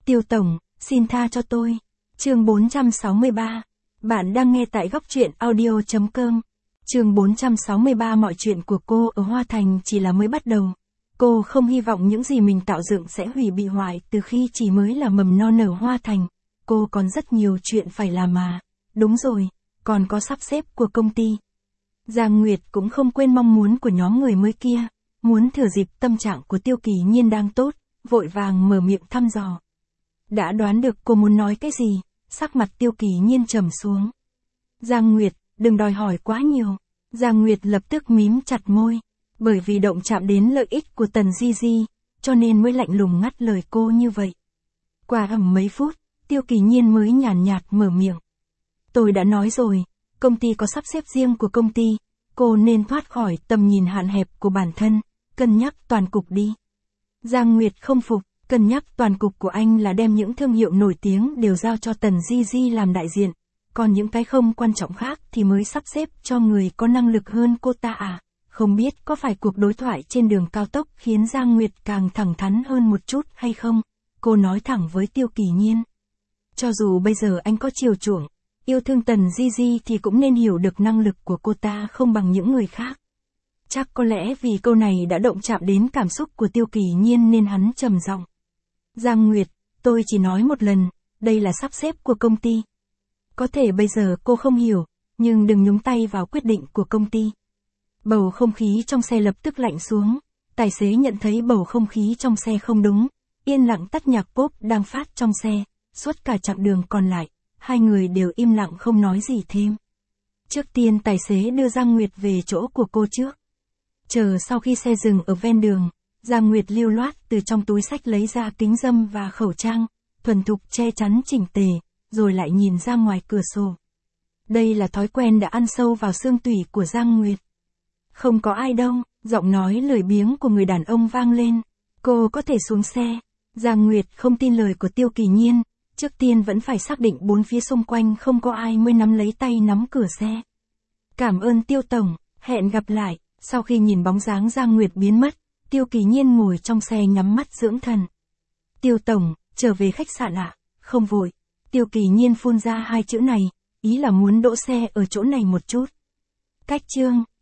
Tiêu Tổng, xin tha cho tôi. Chương 463. Bạn đang nghe tại góc truyện audio.com. Chương 463. Mọi chuyện của cô ở Hoa Thành chỉ là mới bắt đầu. Cô không hy vọng những gì mình tạo dựng sẽ hủy bị hoại từ khi chỉ mới là mầm non ở Hoa Thành. Cô còn rất nhiều chuyện phải làm mà. Đúng rồi, còn có sắp xếp của công ty. Giang Nguyệt cũng không quên mong muốn của nhóm người mới kia. Muốn thừa dịp tâm trạng của Tiêu Kỳ Nhiên đang tốt, vội vàng mở miệng thăm dò. Đã đoán được cô muốn nói cái gì, sắc mặt Tiêu Kỳ Nhiên trầm xuống. Giang Nguyệt, đừng đòi hỏi quá nhiều. Giang Nguyệt lập tức mím chặt môi. Bởi vì động chạm đến lợi ích của Tần Di Di, cho nên mới lạnh lùng ngắt lời cô như vậy. Qua mấy phút, Tiêu Kỳ Nhiên mới nhàn nhạt mở miệng. Tôi đã nói rồi, công ty có sắp xếp riêng của công ty, cô nên thoát khỏi tầm nhìn hạn hẹp của bản thân, cân nhắc toàn cục đi. Giang Nguyệt không phục, cân nhắc toàn cục của anh là đem những thương hiệu nổi tiếng đều giao cho Tần Di Di làm đại diện, còn những cái không quan trọng khác thì mới sắp xếp cho người có năng lực hơn cô ta à? Không biết có phải cuộc đối thoại trên đường cao tốc khiến Giang Nguyệt càng thẳng thắn hơn một chút hay không? Cô nói thẳng với Tiêu Kỳ Nhiên. Cho dù bây giờ anh có chiều chuộng, yêu thương Tần Di Di thì cũng nên hiểu được năng lực của cô ta không bằng những người khác. Chắc có lẽ vì câu này đã động chạm đến cảm xúc của Tiêu Kỳ Nhiên nên hắn trầm giọng. Giang Nguyệt, tôi chỉ nói một lần, đây là sắp xếp của công ty. Có thể bây giờ cô không hiểu, nhưng đừng nhúng tay vào quyết định của công ty. Bầu không khí trong xe lập tức lạnh xuống, tài xế nhận thấy bầu không khí trong xe không đúng, yên lặng tắt nhạc pop đang phát trong xe, suốt cả chặng đường còn lại, hai người đều im lặng không nói gì thêm. Trước tiên tài xế đưa Giang Nguyệt về chỗ của cô trước. Chờ sau khi xe dừng ở ven đường, Giang Nguyệt lưu loát từ trong túi xách lấy ra kính râm và khẩu trang, thuần thục che chắn chỉnh tề, rồi lại nhìn ra ngoài cửa sổ. Đây là thói quen đã ăn sâu vào xương tủy của Giang Nguyệt. Không có ai đâu, giọng nói lười biếng của người đàn ông vang lên. Cô có thể xuống xe. Giang Nguyệt không tin lời của Tiêu Kỳ Nhiên, trước tiên vẫn phải xác định bốn phía xung quanh không có ai mới nắm lấy tay nắm cửa xe. Cảm ơn Tiêu Tổng, hẹn gặp lại. Sau khi nhìn bóng dáng Giang Nguyệt biến mất, Tiêu Kỳ Nhiên ngồi trong xe nhắm mắt dưỡng thần. Tiêu Tổng, trở về khách sạn ạ? Không vội. Tiêu Kỳ Nhiên phun ra hai chữ này, ý là muốn đỗ xe ở chỗ này một chút. Cách chương